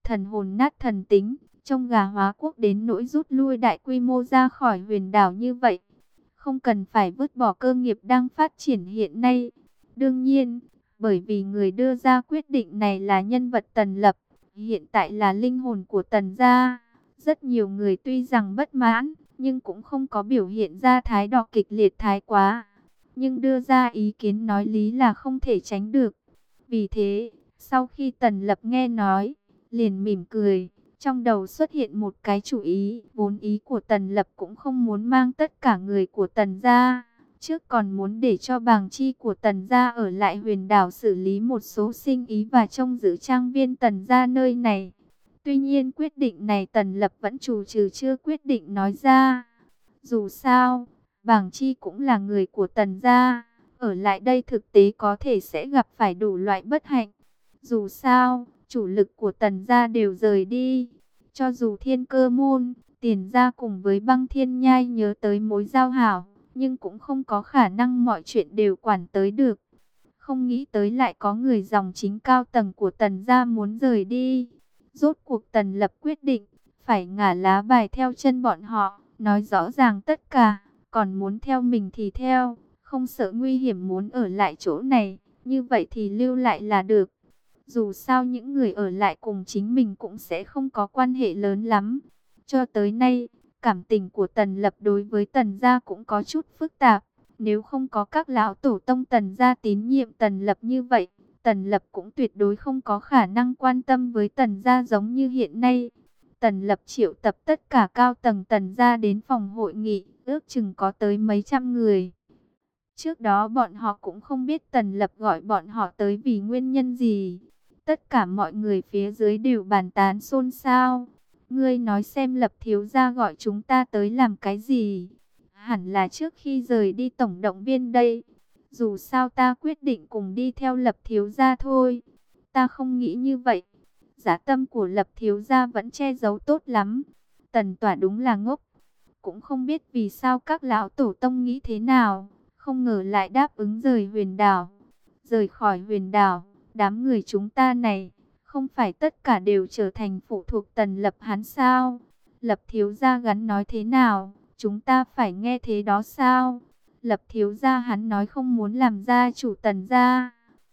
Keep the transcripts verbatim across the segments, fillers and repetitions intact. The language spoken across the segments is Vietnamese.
thần hồn nát thần tính, trông gà hóa quốc đến nỗi rút lui đại quy mô ra khỏi huyền đảo như vậy. Không cần phải vứt bỏ cơ nghiệp đang phát triển hiện nay. Đương nhiên, bởi vì người đưa ra quyết định này là nhân vật Tần Lập, hiện tại là linh hồn của Tần gia. Rất nhiều người tuy rằng bất mãn, nhưng cũng không có biểu hiện ra thái độ kịch liệt thái quá. Nhưng đưa ra ý kiến nói lý là không thể tránh được. Vì thế, sau khi Tần Lập nghe nói, liền mỉm cười. Trong đầu xuất hiện một cái chủ ý, vốn ý của Tần Lập cũng không muốn mang tất cả người của Tần gia. Trước còn muốn để cho bàng chi của Tần gia ở lại huyền đảo xử lý một số sinh ý và trông giữ trang viên Tần gia nơi này. Tuy nhiên quyết định này Tần Lập vẫn trù trừ chưa quyết định nói ra. Dù sao, bàng chi cũng là người của Tần gia, ở lại đây thực tế có thể sẽ gặp phải đủ loại bất hạnh. Dù sao, chủ lực của Tần gia đều rời đi. Cho dù Thiên Cơ môn, Tiền gia cùng với Băng Thiên Nhai nhớ tới mối giao hảo, nhưng cũng không có khả năng mọi chuyện đều quản tới được. Không nghĩ tới lại có người dòng chính cao tầng của Tần gia muốn rời đi. Rốt cuộc Tần Lập quyết định, phải ngả lá bài theo chân bọn họ, nói rõ ràng tất cả, còn muốn theo mình thì theo, không sợ nguy hiểm muốn ở lại chỗ này, như vậy thì lưu lại là được. Dù sao những người ở lại cùng chính mình cũng sẽ không có quan hệ lớn lắm. Cho tới nay, cảm tình của Tần Lập đối với Tần gia cũng có chút phức tạp. Nếu không có các lão tổ tông Tần gia tín nhiệm Tần Lập như vậy, Tần Lập cũng tuyệt đối không có khả năng quan tâm với Tần gia giống như hiện nay. Tần Lập triệu tập tất cả cao tầng Tần gia đến phòng hội nghị, ước chừng có tới mấy trăm người. Trước đó bọn họ cũng không biết Tần Lập gọi bọn họ tới vì nguyên nhân gì. Tất cả mọi người phía dưới đều bàn tán xôn xao. Ngươi nói xem Lập thiếu gia gọi chúng ta tới làm cái gì? Hẳn là trước khi rời đi tổng động viên đây. Dù sao ta quyết định cùng đi theo Lập thiếu gia thôi. Ta không nghĩ như vậy. Giá tâm của Lập thiếu gia vẫn che giấu tốt lắm. Tần Tỏa đúng là ngốc. Cũng không biết vì sao các lão tổ tông nghĩ thế nào. Không ngờ lại đáp ứng rời huyền đảo. Rời khỏi huyền đảo, đám người chúng ta này, không phải tất cả đều trở thành phụ thuộc Tần Lập hắn sao? Lập thiếu gia gắn nói thế nào? Chúng ta phải nghe thế đó sao? Lập thiếu gia hắn nói không muốn làm gia chủ Tần gia.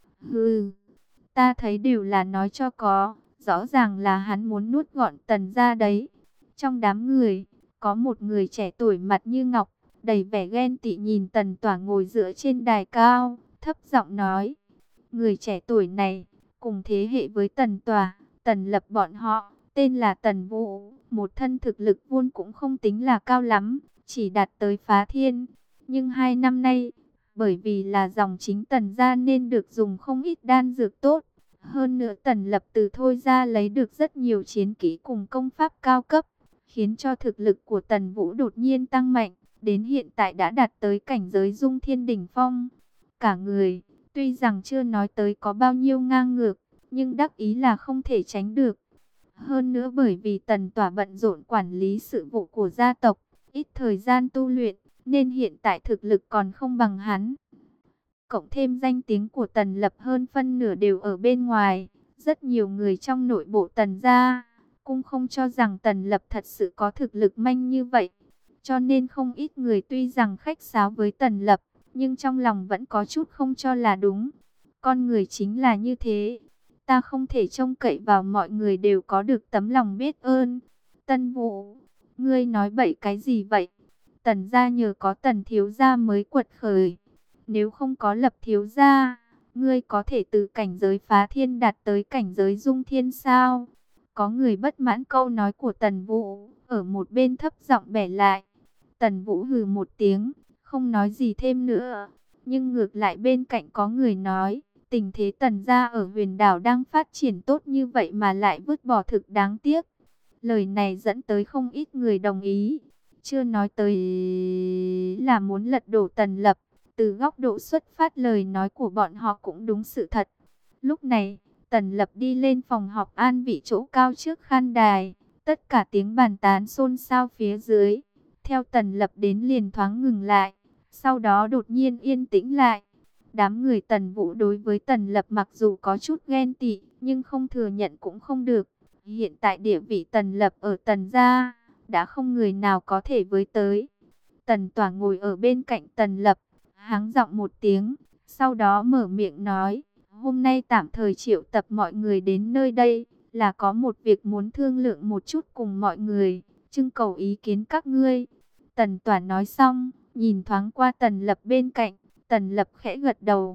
Hừ, ta thấy đều là nói cho có, rõ ràng là hắn muốn nuốt gọn Tần gia đấy. Trong đám người, có một người trẻ tuổi mặt như ngọc, đầy vẻ ghen tị nhìn Tần Tỏa ngồi dựa trên đài cao, thấp giọng nói. Người trẻ tuổi này, cùng thế hệ với Tần Tỏa, Tần Lập bọn họ, tên là Tần Vũ, một thân thực lực vốn cũng không tính là cao lắm, chỉ đạt tới phá thiên. Nhưng hai năm nay, bởi vì là dòng chính Tần gia nên được dùng không ít đan dược tốt. Hơn nữa Tần Lập từ thôi ra lấy được rất nhiều chiến kỹ cùng công pháp cao cấp, khiến cho thực lực của Tần Vũ đột nhiên tăng mạnh, đến hiện tại đã đạt tới cảnh giới dung thiên đỉnh phong. Cả người, tuy rằng chưa nói tới có bao nhiêu ngang ngược, nhưng đắc ý là không thể tránh được. Hơn nữa bởi vì Tần Tỏa bận rộn quản lý sự vụ của gia tộc, ít thời gian tu luyện, nên hiện tại thực lực còn không bằng hắn. Cộng thêm danh tiếng của Tần Lập hơn phân nửa đều ở bên ngoài, rất nhiều người trong nội bộ Tần gia cũng không cho rằng Tần Lập thật sự có thực lực manh như vậy. Cho nên không ít người tuy rằng khách sáo với Tần Lập, nhưng trong lòng vẫn có chút không cho là đúng. Con người chính là như thế. Ta không thể trông cậy vào mọi người đều có được tấm lòng biết ơn. Tân Vũ, ngươi nói bậy cái gì vậy? Tần gia nhờ có Tần thiếu gia mới quật khởi. Nếu không có Lập thiếu gia, ngươi có thể từ cảnh giới phá thiên đạt tới cảnh giới dung thiên sao? Có người bất mãn câu nói của Tần Vũ, ở một bên thấp giọng bẻ lại. Tần Vũ hừ một tiếng, không nói gì thêm nữa. Nhưng ngược lại bên cạnh có người nói, tình thế Tần gia ở huyền đảo đang phát triển tốt như vậy mà lại vứt bỏ thực đáng tiếc. Lời này dẫn tới không ít người đồng ý. Chưa nói tới là muốn lật đổ Tần Lập. Từ góc độ xuất phát lời nói của bọn họ cũng đúng sự thật. Lúc này, Tần Lập đi lên phòng họp an vị chỗ cao trước khán đài. Tất cả tiếng bàn tán xôn xao phía dưới. Theo Tần Lập đến liền thoáng ngừng lại. Sau đó đột nhiên yên tĩnh lại. Đám người Tần Vũ đối với Tần Lập mặc dù có chút ghen tị, nhưng không thừa nhận cũng không được. Hiện tại địa vị Tần Lập ở Tần gia, đã không người nào có thể với tới. Tần Tỏa ngồi ở bên cạnh Tần Lập, hắng giọng một tiếng, sau đó mở miệng nói, hôm nay tạm thời triệu tập mọi người đến nơi đây, là có một việc muốn thương lượng một chút cùng mọi người, trưng cầu ý kiến các ngươi. Tần Tỏa nói xong, nhìn thoáng qua Tần Lập bên cạnh, Tần Lập khẽ gật đầu.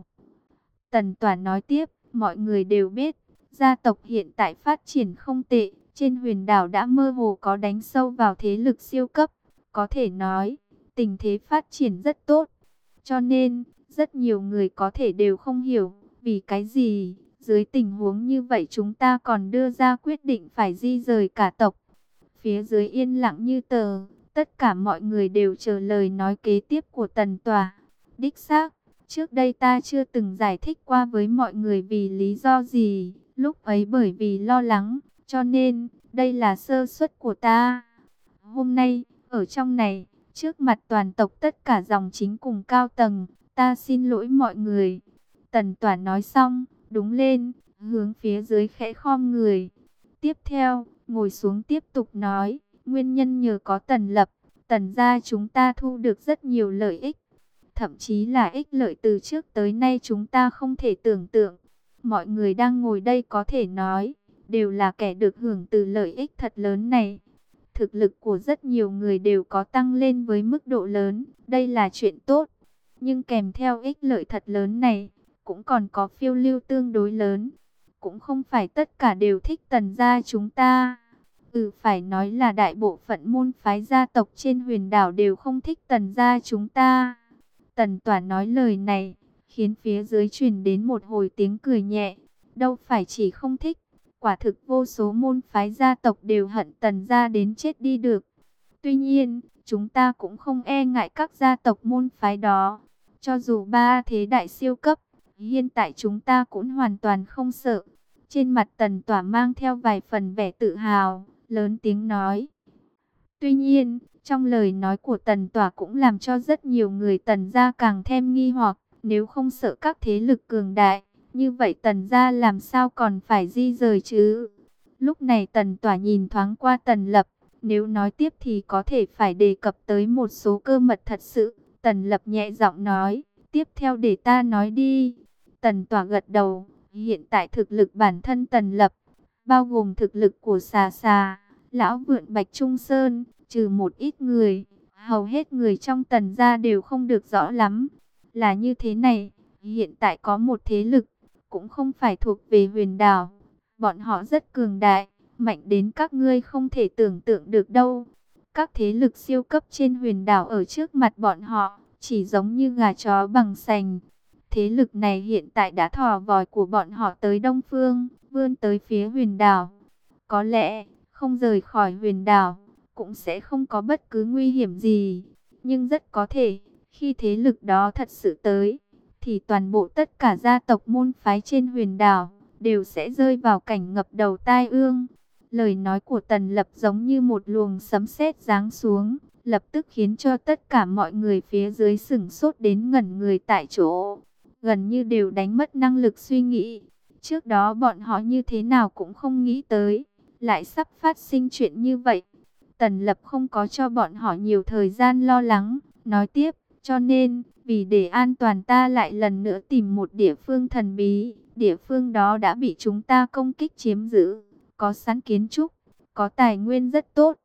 Tần Tỏa nói tiếp, mọi người đều biết, gia tộc hiện tại phát triển không tệ, trên huyền đảo đã mơ hồ có đánh sâu vào thế lực siêu cấp, có thể nói, tình thế phát triển rất tốt. Cho nên, rất nhiều người có thể đều không hiểu, vì cái gì, dưới tình huống như vậy chúng ta còn đưa ra quyết định phải di rời cả tộc. Phía dưới yên lặng như tờ, tất cả mọi người đều chờ lời nói kế tiếp của Tần Tỏa. Đích xác, trước đây ta chưa từng giải thích qua với mọi người vì lý do gì, lúc ấy bởi vì lo lắng, cho nên, đây là sơ suất của ta. Hôm nay, ở trong này, trước mặt toàn tộc tất cả dòng chính cùng cao tầng, ta xin lỗi mọi người. Tần Tỏa nói xong, đúng lên, hướng phía dưới khẽ khom người. Tiếp theo, ngồi xuống tiếp tục nói, nguyên nhân nhờ có Tần Lập, Tần gia chúng ta thu được rất nhiều lợi ích. Thậm chí là ích lợi từ trước tới nay chúng ta không thể tưởng tượng. Mọi người đang ngồi đây có thể nói, đều là kẻ được hưởng từ lợi ích thật lớn này. Thực lực của rất nhiều người đều có tăng lên với mức độ lớn, đây là chuyện tốt. Nhưng kèm theo ích lợi thật lớn này, cũng còn có phiêu lưu tương đối lớn. Cũng không phải tất cả đều thích Tần gia chúng ta. Ừ, phải nói là đại bộ phận môn phái gia tộc trên huyền đảo đều không thích Tần gia chúng ta. Tần Tỏa nói lời này, khiến phía dưới truyền đến một hồi tiếng cười nhẹ. Đâu phải chỉ không thích, quả thực vô số môn phái gia tộc đều hận Tần gia đến chết đi được. Tuy nhiên, chúng ta cũng không e ngại các gia tộc môn phái đó. Cho dù ba thế đại siêu cấp, hiện tại chúng ta cũng hoàn toàn không sợ. Trên mặt Tần Tỏa mang theo vài phần vẻ tự hào, lớn tiếng nói. Tuy nhiên, trong lời nói của Tần Tỏa cũng làm cho rất nhiều người Tần gia càng thêm nghi hoặc, nếu không sợ các thế lực cường đại, như vậy Tần gia làm sao còn phải di rời chứ? Lúc này Tần Tỏa nhìn thoáng qua Tần Lập, nếu nói tiếp thì có thể phải đề cập tới một số cơ mật thật sự. Tần Lập nhẹ giọng nói, tiếp theo để ta nói đi. Tần Tỏa gật đầu, hiện tại thực lực bản thân Tần Lập, bao gồm thực lực của Xà Xà, Lão Vượn Bạch Trung Sơn, trừ một ít người, hầu hết người trong Tần gia đều không được rõ lắm. Là như thế này, hiện tại có một thế lực, cũng không phải thuộc về huyền đảo. Bọn họ rất cường đại, mạnh đến các ngươi không thể tưởng tượng được đâu. Các thế lực siêu cấp trên huyền đảo ở trước mặt bọn họ, chỉ giống như gà chó bằng sành. Thế lực này hiện tại đã thò vòi của bọn họ tới Đông Phương, vươn tới phía huyền đảo. Có lẽ, không rời khỏi huyền đảo, cũng sẽ không có bất cứ nguy hiểm gì. Nhưng rất có thể, khi thế lực đó thật sự tới, thì toàn bộ tất cả gia tộc môn phái trên huyền đảo, đều sẽ rơi vào cảnh ngập đầu tai ương. Lời nói của Tần Lập giống như một luồng sấm sét giáng xuống, lập tức khiến cho tất cả mọi người phía dưới sửng sốt đến ngẩn người tại chỗ, gần như đều đánh mất năng lực suy nghĩ. Trước đó bọn họ như thế nào cũng không nghĩ tới, lại sắp phát sinh chuyện như vậy. Tần Lập không có cho bọn họ nhiều thời gian lo lắng, nói tiếp, cho nên, vì để an toàn ta lại lần nữa tìm một địa phương thần bí, địa phương đó đã bị chúng ta công kích chiếm giữ, có sẵn kiến trúc, có tài nguyên rất tốt.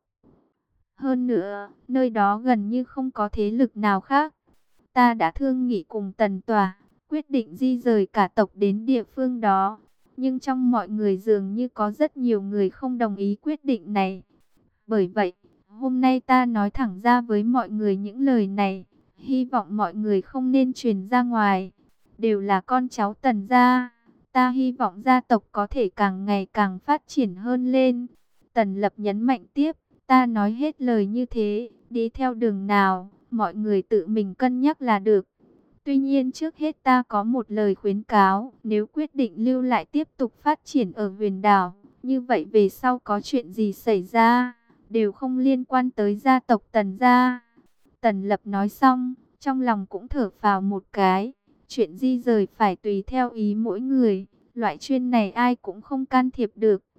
Hơn nữa, nơi đó gần như không có thế lực nào khác. Ta đã thương nghị cùng Tần Tỏa, quyết định di rời cả tộc đến địa phương đó. Nhưng trong mọi người dường như có rất nhiều người không đồng ý quyết định này. Bởi vậy, hôm nay ta nói thẳng ra với mọi người những lời này, hy vọng mọi người không nên truyền ra ngoài. Đều là con cháu Tần gia, ta hy vọng gia tộc có thể càng ngày càng phát triển hơn lên. Tần Lập nhấn mạnh tiếp, ta nói hết lời như thế, đi theo đường nào, mọi người tự mình cân nhắc là được. Tuy nhiên trước hết ta có một lời khuyến cáo, nếu quyết định lưu lại tiếp tục phát triển ở huyền đảo, như vậy về sau có chuyện gì xảy ra, đều không liên quan tới gia tộc Tần gia. Tần Lập nói xong, trong lòng cũng thở phào một cái, chuyện di rời phải tùy theo ý mỗi người, loại chuyện này ai cũng không can thiệp được.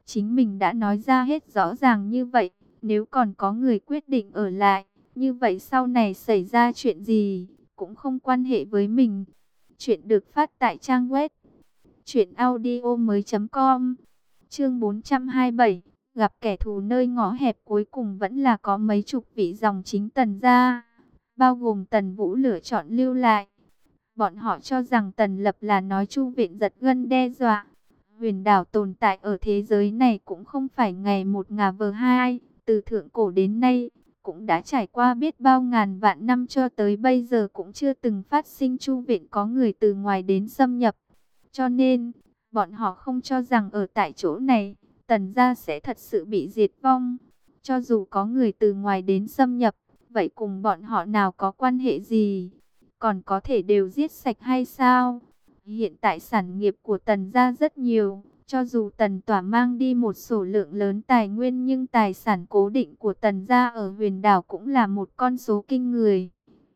Chính mình đã nói ra hết rõ ràng như vậy, nếu còn có người quyết định ở lại, như vậy sau này xảy ra chuyện gì, cũng không quan hệ với mình. Chuyện được phát tại trang web truyện audio mới chấm com. Chương bốn trăm hai mươi bảy, gặp kẻ thù nơi ngõ hẹp, cuối cùng vẫn là có mấy chục vị dòng chính Tần gia, bao gồm Tần Vũ lựa chọn lưu lại. Bọn họ cho rằng Tần Lập là nói Chu Viện giật gân đe dọa. Huyền đảo tồn tại ở thế giới này cũng không phải ngày một ngà vờ hai, từ thượng cổ đến nay, cũng đã trải qua biết bao ngàn vạn năm, cho tới bây giờ cũng chưa từng phát sinh Chu Viện có người từ ngoài đến xâm nhập. Cho nên, bọn họ không cho rằng ở tại chỗ này, Tần gia sẽ thật sự bị diệt vong. Cho dù có người từ ngoài đến xâm nhập, vậy cùng bọn họ nào có quan hệ gì? Còn có thể đều giết sạch hay sao? Hiện tại sản nghiệp của Tần gia rất nhiều, cho dù Tần Tỏa mang đi một số lượng lớn tài nguyên, nhưng tài sản cố định của Tần gia ở Huyền đảo cũng là một con số kinh người.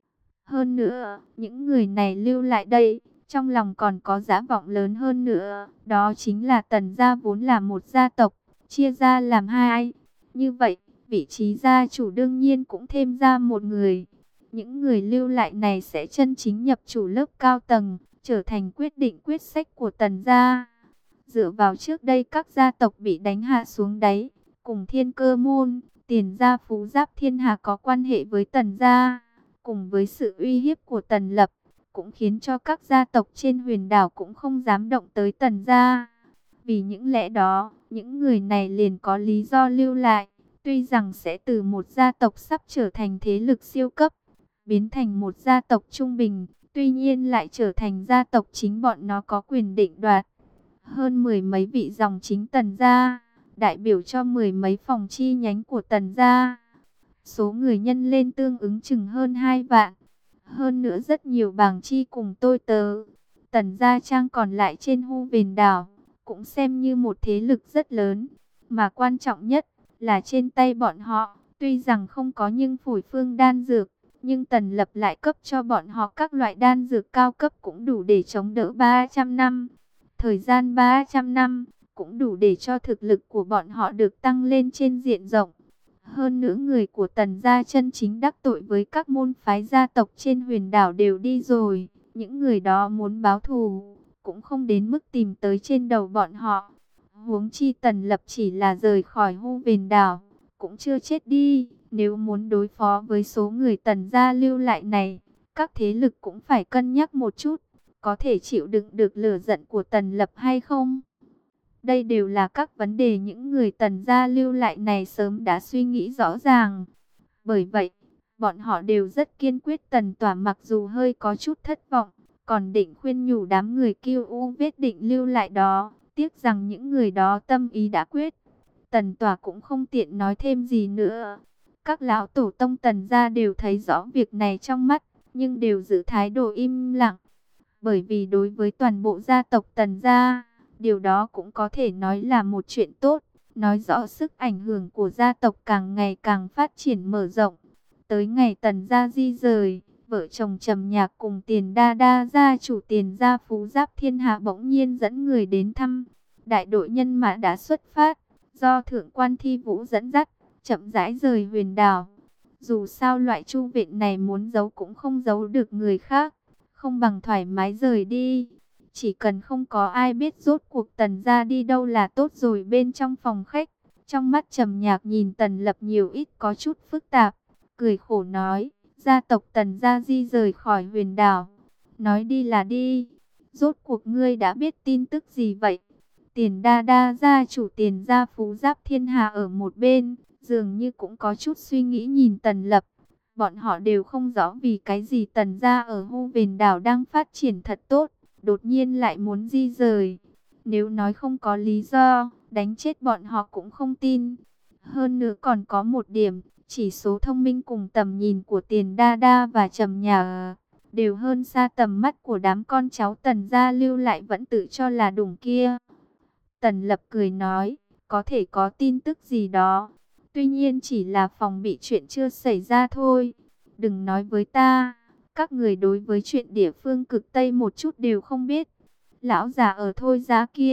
Hơn nữa, những người này lưu lại đây, trong lòng còn có dã vọng lớn hơn nữa, đó chính là Tần gia vốn là một gia tộc, chia ra làm hai. Như vậy, vị trí gia chủ đương nhiên cũng thêm ra một người. Những người lưu lại này sẽ chân chính nhập chủ lớp cao tầng, trở thành quyết định quyết sách của Tần gia. Dựa vào trước đây các gia tộc bị đánh hạ xuống đáy, cùng Thiên Cơ môn, Tiền gia, Phú Giáp Thiên Hà có quan hệ với Tần gia, cùng với sự uy hiếp của Tần Lập, cũng khiến cho các gia tộc trên Huyền đảo cũng không dám động tới Tần gia. Vì những lẽ đó, những người này liền có lý do lưu lại, tuy rằng sẽ từ một gia tộc sắp trở thành thế lực siêu cấp, biến thành một gia tộc trung bình, tuy nhiên lại trở thành gia tộc chính bọn nó có quyền định đoạt. Hơn mười mấy vị dòng chính Tần gia, đại biểu cho mười mấy phòng chi nhánh của Tần gia. Số người nhân lên tương ứng chừng hơn hai vạn. Hơn nữa rất nhiều bảng chi cùng tôi tớ. Tần gia trang còn lại trên Hu Huyền đảo, cũng xem như một thế lực rất lớn. Mà quan trọng nhất là trên tay bọn họ, tuy rằng không có nhưng phổi phương đan dược, nhưng Tần Lập lại cấp cho bọn họ các loại đan dược cao cấp cũng đủ để chống đỡ ba trăm năm. Thời gian ba trăm năm cũng đủ để cho thực lực của bọn họ được tăng lên trên diện rộng. Hơn nữa người của Tần gia chân chính đắc tội với các môn phái gia tộc trên Huyền đảo đều đi rồi. Những người đó muốn báo thù cũng không đến mức tìm tới trên đầu bọn họ. Huống chi Tần Lập chỉ là rời khỏi Hu Huyền đảo, cũng chưa chết đi. Nếu muốn đối phó với số người Tần gia lưu lại này, các thế lực cũng phải cân nhắc một chút, có thể chịu đựng được lửa giận của Tần Lập hay không. Đây đều là các vấn đề những người Tần gia lưu lại này sớm đã suy nghĩ rõ ràng. Bởi vậy, bọn họ đều rất kiên quyết. Tần Tỏa mặc dù hơi có chút thất vọng, còn định khuyên nhủ đám người Kiêu U vết định lưu lại đó, tiếc rằng những người đó tâm ý đã quyết. Tần Tỏa cũng không tiện nói thêm gì nữa. Các lão tổ tông Tần gia đều thấy rõ việc này trong mắt, nhưng đều giữ thái độ im lặng. Bởi vì đối với toàn bộ gia tộc Tần gia, điều đó cũng có thể nói là một chuyện tốt, nói rõ sức ảnh hưởng của gia tộc càng ngày càng phát triển mở rộng. Tới ngày Tần gia di rời, vợ chồng Trầm Nhạc cùng Tiền Đa Đa gia chủ Tiền gia Phú Giáp Thiên Hạ bỗng nhiên dẫn người đến thăm. Đại đội nhân mã đã xuất phát, do Thượng quan Thi Vũ dẫn dắt, chậm rãi rời Huyền đảo. Dù sao loại Chu Viện này muốn giấu cũng không giấu được người khác, không bằng thoải mái rời đi. Chỉ cần không có ai biết rốt cuộc Tần gia đi đâu là tốt rồi. Bên trong phòng khách, trong mắt Trầm Nhạc nhìn Tần Lập nhiều ít có chút phức tạp, cười khổ nói, gia tộc Tần gia di rời khỏi Huyền đảo, nói đi là đi, rốt cuộc ngươi đã biết tin tức gì vậy? Tiền Đa Đa gia chủ Tiền gia Phú Giáp Thiên Hà ở một bên, dường như cũng có chút suy nghĩ nhìn Tần Lập. Bọn họ đều không rõ vì cái gì Tần gia ở Hu Huyền đảo đang phát triển thật tốt, đột nhiên lại muốn di rời. Nếu nói không có lý do, đánh chết bọn họ cũng không tin. Hơn nữa còn có một điểm, chỉ số thông minh cùng tầm nhìn của Tiền Đa Đa và Trầm Nhạc đều hơn xa tầm mắt của đám con cháu Tần gia lưu lại vẫn tự cho là đúng kia. Tần Lập cười nói, có thể có tin tức gì đó, tuy nhiên chỉ là phòng bị chuyện chưa xảy ra thôi. Đừng nói với ta, các người đối với chuyện địa phương cực Tây một chút đều không biết. Lão già ở Thôi Giá kia,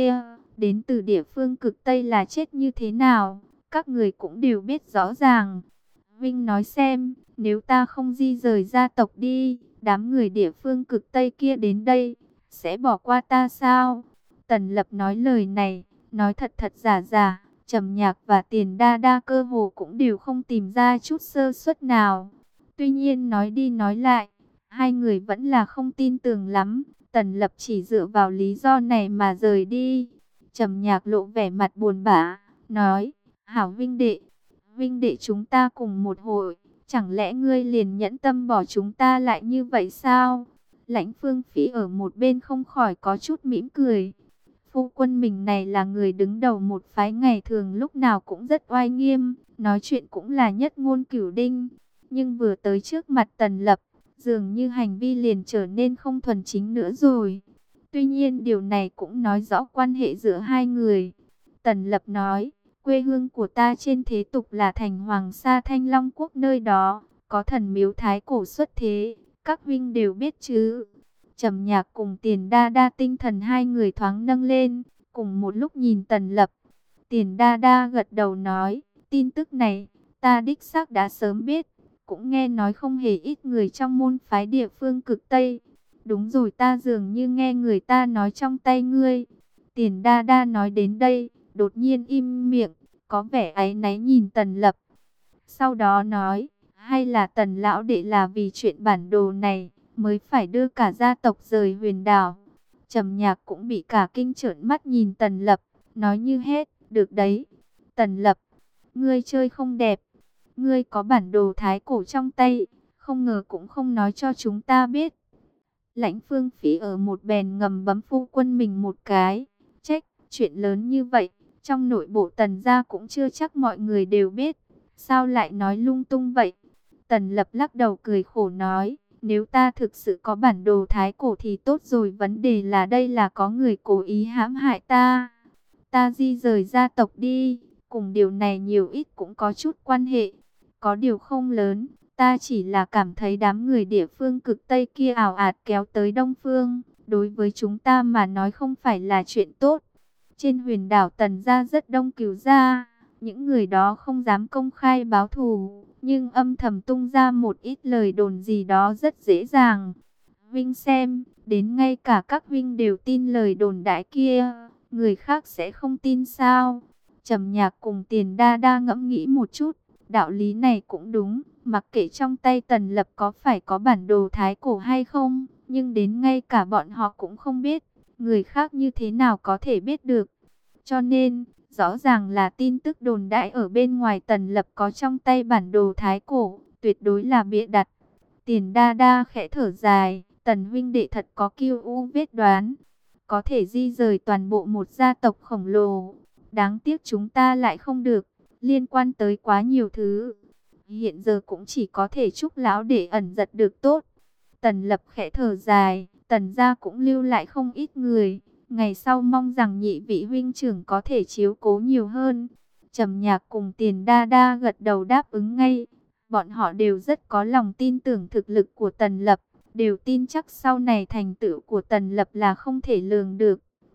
đến từ địa phương cực Tây là chết như thế nào, các người cũng đều biết rõ ràng. Vinh nói xem, nếu ta không di rời gia tộc đi, đám người địa phương cực Tây kia đến đây, sẽ bỏ qua ta sao? Tần Lập nói lời này, nói thật thật giả giả, Trầm Nhạc và Tiền Đa Đa cơ hồ cũng đều không tìm ra chút sơ suất nào. Tuy nhiên nói đi nói lại, hai người vẫn là không tin tưởng lắm. Tần Lập chỉ dựa vào lý do này mà rời đi. Trầm Nhạc lộ vẻ mặt buồn bã, nói: "Hảo Vinh đệ, Vinh đệ chúng ta cùng một hội, chẳng lẽ ngươi liền nhẫn tâm bỏ chúng ta lại như vậy sao?" Lãnh Phương Phí ở một bên không khỏi có chút mỉm cười. Phu quân mình này là người đứng đầu một phái, ngày thường lúc nào cũng rất oai nghiêm, nói chuyện cũng là nhất ngôn cửu đinh. Nhưng vừa tới trước mặt Tần Lập, dường như hành vi liền trở nên không thuần chính nữa rồi. Tuy nhiên điều này cũng nói rõ quan hệ giữa hai người. Tần Lập nói: "Quê hương của ta trên thế tục là thành Hoàng Sa Thanh Long Quốc, nơi đó có thần miếu thái cổ xuất thế, các huynh đều biết chứ?" Trầm Nhạc cùng Tiền Đa Đa tinh thần hai người thoáng nâng lên, cùng một lúc nhìn Tần Lập. Tiền Đa Đa gật đầu nói: "Tin tức này, ta đích xác đã sớm biết, cũng nghe nói không hề ít người trong môn phái địa phương cực Tây. Đúng rồi, ta dường như nghe người ta nói trong tay ngươi." Tiền Đa Đa nói đến đây, đột nhiên im miệng, có vẻ áy náy nhìn Tần Lập. Sau đó nói: "Hay là Tần lão đệ là vì chuyện bản đồ này mới phải đưa cả gia tộc rời Huyền Đảo?" Trầm Nhạc cũng bị cả kinh, trợn mắt nhìn Tần Lập, nói như hết: "Được đấy, Tần Lập, ngươi chơi không đẹp. Ngươi có bản đồ thái cổ trong tay, không ngờ cũng không nói cho chúng ta biết." Lãnh Phương Phí ở một bèn ngầm bấm phu quân mình một cái, trách: "Chuyện lớn như vậy, trong nội bộ Tần gia cũng chưa chắc mọi người đều biết, sao lại nói lung tung vậy?" Tần Lập lắc đầu cười khổ nói: "Nếu ta thực sự có bản đồ thái cổ thì tốt rồi, vấn đề là đây là có người cố ý hãm hại ta. Ta di rời gia tộc đi, cùng điều này nhiều ít cũng có chút quan hệ, có điều không lớn. Ta chỉ là cảm thấy đám người địa phương cực Tây kia ảo ạt kéo tới Đông Phương, đối với chúng ta mà nói không phải là chuyện tốt. Trên Huyền Đảo Tần gia rất đông cừu gia, những người đó không dám công khai báo thù, nhưng âm thầm tung ra một ít lời đồn gì đó rất dễ dàng. Vinh xem, đến ngay cả các Vinh đều tin lời đồn đại kia, người khác sẽ không tin sao?" Trầm Nhạc cùng Tiền Đa Đa ngẫm nghĩ một chút, đạo lý này cũng đúng. Mặc kệ trong tay Tần Lập có phải có bản đồ thái cổ hay không, nhưng đến ngay cả bọn họ cũng không biết, người khác như thế nào có thể biết được. Cho nên, rõ ràng là tin tức đồn đại ở bên ngoài Tần Lập có trong tay bản đồ thái cổ, tuyệt đối là bịa đặt. Tiền Đa Đa khẽ thở dài: "Tần huynh đệ thật có kiêu u vết đoán, có thể di rời toàn bộ một gia tộc khổng lồ. Đáng tiếc chúng ta lại không được, liên quan tới quá nhiều thứ. Hiện giờ cũng chỉ có thể chúc lão để ẩn giật được tốt." Tần Lập khẽ thở dài: "Tần gia cũng lưu lại không ít người, ngày sau mong rằng nhị vị huynh trưởng có thể chiếu cố nhiều hơn." Trầm Nhạc cùng Tiền Đa Đa gật đầu đáp ứng ngay. Bọn họ đều rất có lòng tin tưởng thực lực của Tần Lập, đều tin chắc sau này thành tựu của Tần Lập là không thể lường được.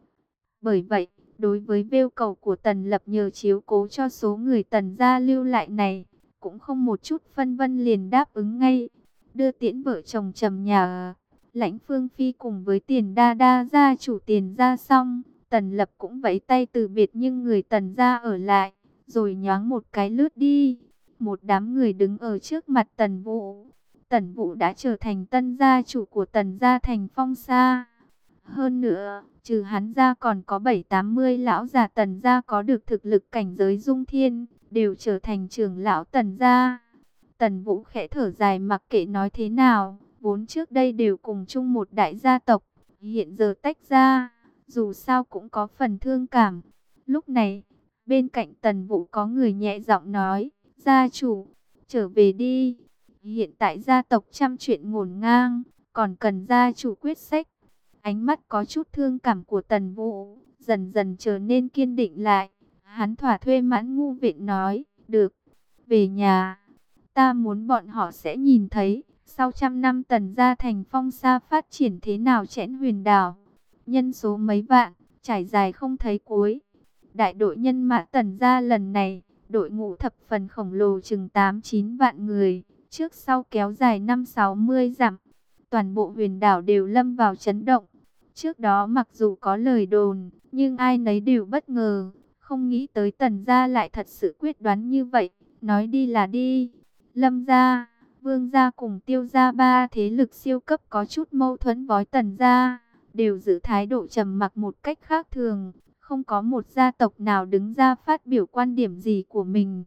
Bởi vậy, đối với yêu cầu của Tần Lập nhờ chiếu cố cho số người Tần gia lưu lại này, cũng không một chút phân vân liền đáp ứng ngay. Đưa tiễn vợ chồng Trầm Nhạc, Lãnh Phương Phi cùng với Tiền Đa Đa gia chủ Tiền gia xong, Tần Lập cũng vẫy tay từ biệt, nhưng người Tần gia ở lại, rồi nhoáng một cái lướt đi. Một đám người đứng ở trước mặt Tần Vũ. Tần Vũ đã trở thành tân gia chủ của Tần gia thành Phong Sa. Hơn nữa, trừ hắn ra còn có bảy tám mươi lão già Tần gia có được thực lực cảnh giới dung thiên, đều trở thành trưởng lão Tần gia. Tần Vũ khẽ thở dài, mặc kệ nói thế nào, vốn trước đây đều cùng chung một đại gia tộc, hiện giờ tách ra, dù sao cũng có phần thương cảm. Lúc này, bên cạnh Tần Vũ có người nhẹ giọng nói: "Gia chủ, trở về đi. Hiện tại gia tộc trăm chuyện ngổn ngang, còn cần gia chủ quyết sách." Ánh mắt có chút thương cảm của Tần Vũ dần dần trở nên kiên định lại. Hắn thỏa thuê mãn ngu viện nói: "Được, về nhà. Ta muốn bọn họ sẽ nhìn thấy, sau trăm năm Tần gia thành Phong Sa phát triển thế nào. Chẽn Huyền Đảo, nhân số mấy vạn, trải dài không thấy cuối. Đại đội nhân mã Tần gia lần này, đội ngũ thập phần khổng lồ chừng tám chín vạn người, trước sau kéo dài năm sáu mươi dặm. Toàn bộ huyền đảo đều lâm vào chấn động. Trước đó mặc dù có lời đồn, nhưng ai nấy đều bất ngờ, không nghĩ tới Tần gia lại thật sự quyết đoán như vậy, nói đi là đi. Lâm gia, Vương gia cùng Tiêu gia ba thế lực siêu cấp có chút mâu thuẫn với Tần gia, đều giữ thái độ trầm mặc một cách khác thường, không có một gia tộc nào đứng ra phát biểu quan điểm gì của mình.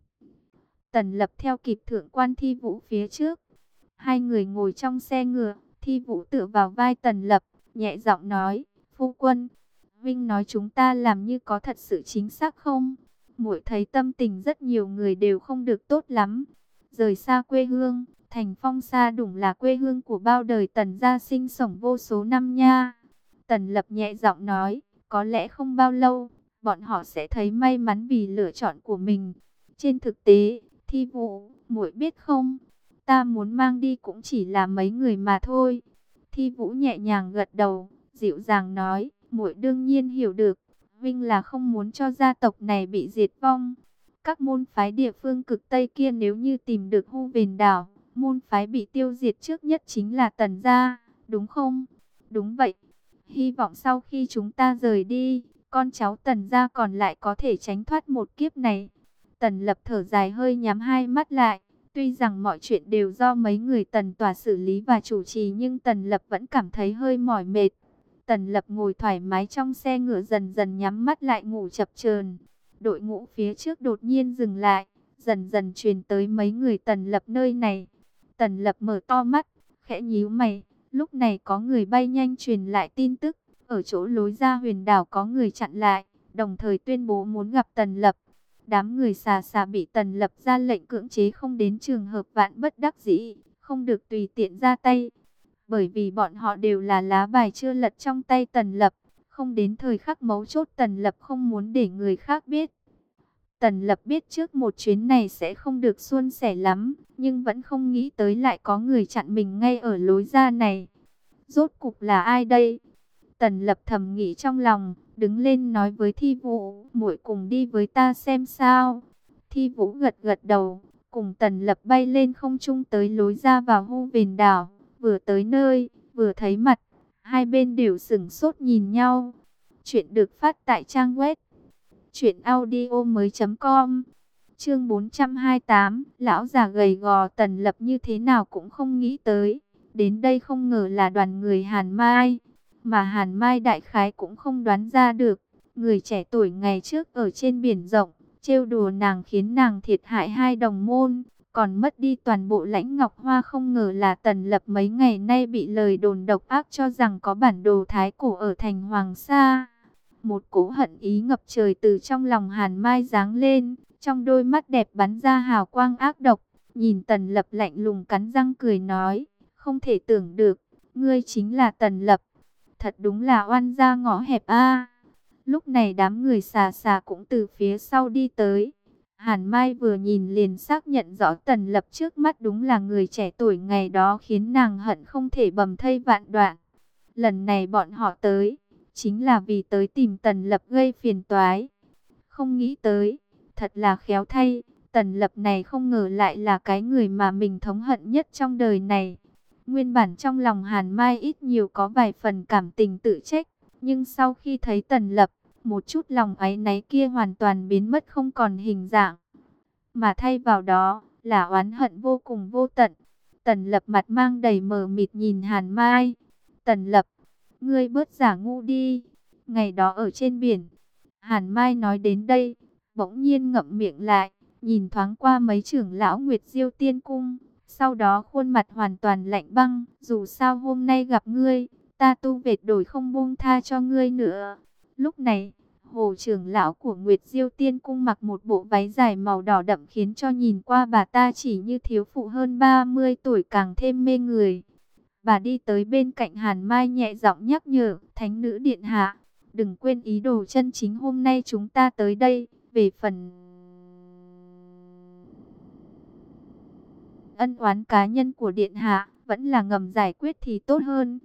Tần Lập theo kịp thượng quan Thi Vũ phía trước, hai người ngồi trong xe ngựa, Thi Vũ tựa vào vai Tần Lập, nhẹ giọng nói, phu quân, Vinh nói chúng ta làm như có thật sự chính xác không? Muội thấy tâm tình rất nhiều người đều không được tốt lắm. Rời xa quê hương, thành Phong Sa Đủng là quê hương của bao đời Tần gia sinh sống vô số năm nha. Tần Lập nhẹ giọng nói, có lẽ không bao lâu, bọn họ sẽ thấy may mắn vì lựa chọn của mình. Trên thực tế, Thi Vũ, muội biết không, ta muốn mang đi cũng chỉ là mấy người mà thôi. Thi Vũ nhẹ nhàng gật đầu, dịu dàng nói, muội đương nhiên hiểu được, Vinh là không muốn cho gia tộc này bị diệt vong. Các môn phái địa phương cực Tây kia nếu như tìm được Hu Vền Đảo, môn phái bị tiêu diệt trước nhất chính là Tần gia, đúng không? Đúng vậy. Hy vọng sau khi chúng ta rời đi, con cháu Tần gia còn lại có thể tránh thoát một kiếp này. Tần Lập thở dài hơi nhắm hai mắt lại. Tuy rằng mọi chuyện đều do mấy người Tần tòa xử lý và chủ trì, nhưng Tần Lập vẫn cảm thấy hơi mỏi mệt. Tần Lập ngồi thoải mái trong xe ngựa, dần dần nhắm mắt lại ngủ chập chờn. Đội ngũ phía trước đột nhiên dừng lại, dần dần truyền tới mấy người Tần Lập nơi này. Tần Lập mở to mắt, khẽ nhíu mày. Lúc này có người bay nhanh truyền lại tin tức, ở chỗ lối ra huyền đảo có người chặn lại, đồng thời tuyên bố muốn gặp Tần Lập. Đám người xà xà bị Tần Lập ra lệnh cưỡng chế không đến trường hợp vạn bất đắc dĩ, không được tùy tiện ra tay. Bởi vì bọn họ đều là lá bài chưa lật trong tay Tần Lập, không đến thời khắc mấu chốt Tần Lập không muốn để người khác biết. Tần Lập biết trước một chuyến này sẽ không được suôn sẻ lắm, nhưng vẫn không nghĩ tới lại có người chặn mình ngay ở lối ra này. Rốt cục là ai đây? Tần Lập thầm nghĩ trong lòng, đứng lên nói với Thi Vũ, muội cùng đi với ta xem sao. Thi Vũ gật gật đầu, cùng Tần Lập bay lên không trung tới lối ra vào Hu Vền Đảo. Vừa tới nơi, vừa thấy mặt, hai bên đều sửng sốt nhìn nhau. Chuyện được phát tại trang web truyện audio mới chấm com. Chương bốn trăm hai mươi tám, lão già gầy gò Tần Lập như thế nào cũng không nghĩ tới. Đến đây không ngờ là đoàn người Hàn Mai. Mà Hàn Mai đại khái cũng không đoán ra được. Người trẻ tuổi ngày trước ở trên biển rộng, trêu đùa nàng khiến nàng thiệt hại hai đồng môn, còn mất đi toàn bộ lãnh ngọc hoa, không ngờ là Tần Lập mấy ngày nay bị lời đồn độc ác cho rằng có bản đồ thái cổ ở thành Hoàng Sa. Một cỗ hận ý ngập trời từ trong lòng Hàn Mai giáng lên, trong đôi mắt đẹp bắn ra hào quang ác độc, nhìn Tần Lập lạnh lùng cắn răng cười nói, không thể tưởng được, ngươi chính là Tần Lập, thật đúng là oan gia ngõ hẹp a. Lúc này đám người xà xà cũng từ phía sau đi tới. Hàn Mai vừa nhìn liền xác nhận rõ Tần Lập trước mắt đúng là người trẻ tuổi ngày đó khiến nàng hận không thể bầm thây vạn đoạn. Lần này bọn họ tới, chính là vì tới tìm Tần Lập gây phiền toái. Không nghĩ tới, thật là khéo thay, Tần Lập này không ngờ lại là cái người mà mình thống hận nhất trong đời này. Nguyên bản trong lòng Hàn Mai ít nhiều có vài phần cảm tình tự trách, nhưng sau khi thấy Tần Lập, một chút lòng áy náy kia hoàn toàn biến mất không còn hình dạng. Mà thay vào đó, là oán hận vô cùng vô tận. Tần Lập mặt mang đầy mờ mịt nhìn Hàn Mai. Tần Lập, ngươi bớt giả ngu đi. Ngày đó ở trên biển, Hàn Mai nói đến đây, bỗng nhiên ngậm miệng lại, nhìn thoáng qua mấy trưởng lão Nguyệt Diêu Tiên Cung. Sau đó khuôn mặt hoàn toàn lạnh băng, dù sao hôm nay gặp ngươi, ta tu vệt đổi không buông tha cho ngươi nữa. Lúc này, Hồ trưởng lão của Nguyệt Diêu Tiên Cung mặc một bộ váy dài màu đỏ đậm khiến cho nhìn qua bà ta chỉ như thiếu phụ hơn ba mươi tuổi càng thêm mê người. Bà đi tới bên cạnh Hàn Mai nhẹ giọng nhắc nhở, Thánh nữ điện hạ, đừng quên ý đồ chân chính hôm nay chúng ta tới đây, về phần ân oán cá nhân của điện hạ, vẫn là ngầm giải quyết thì tốt hơn.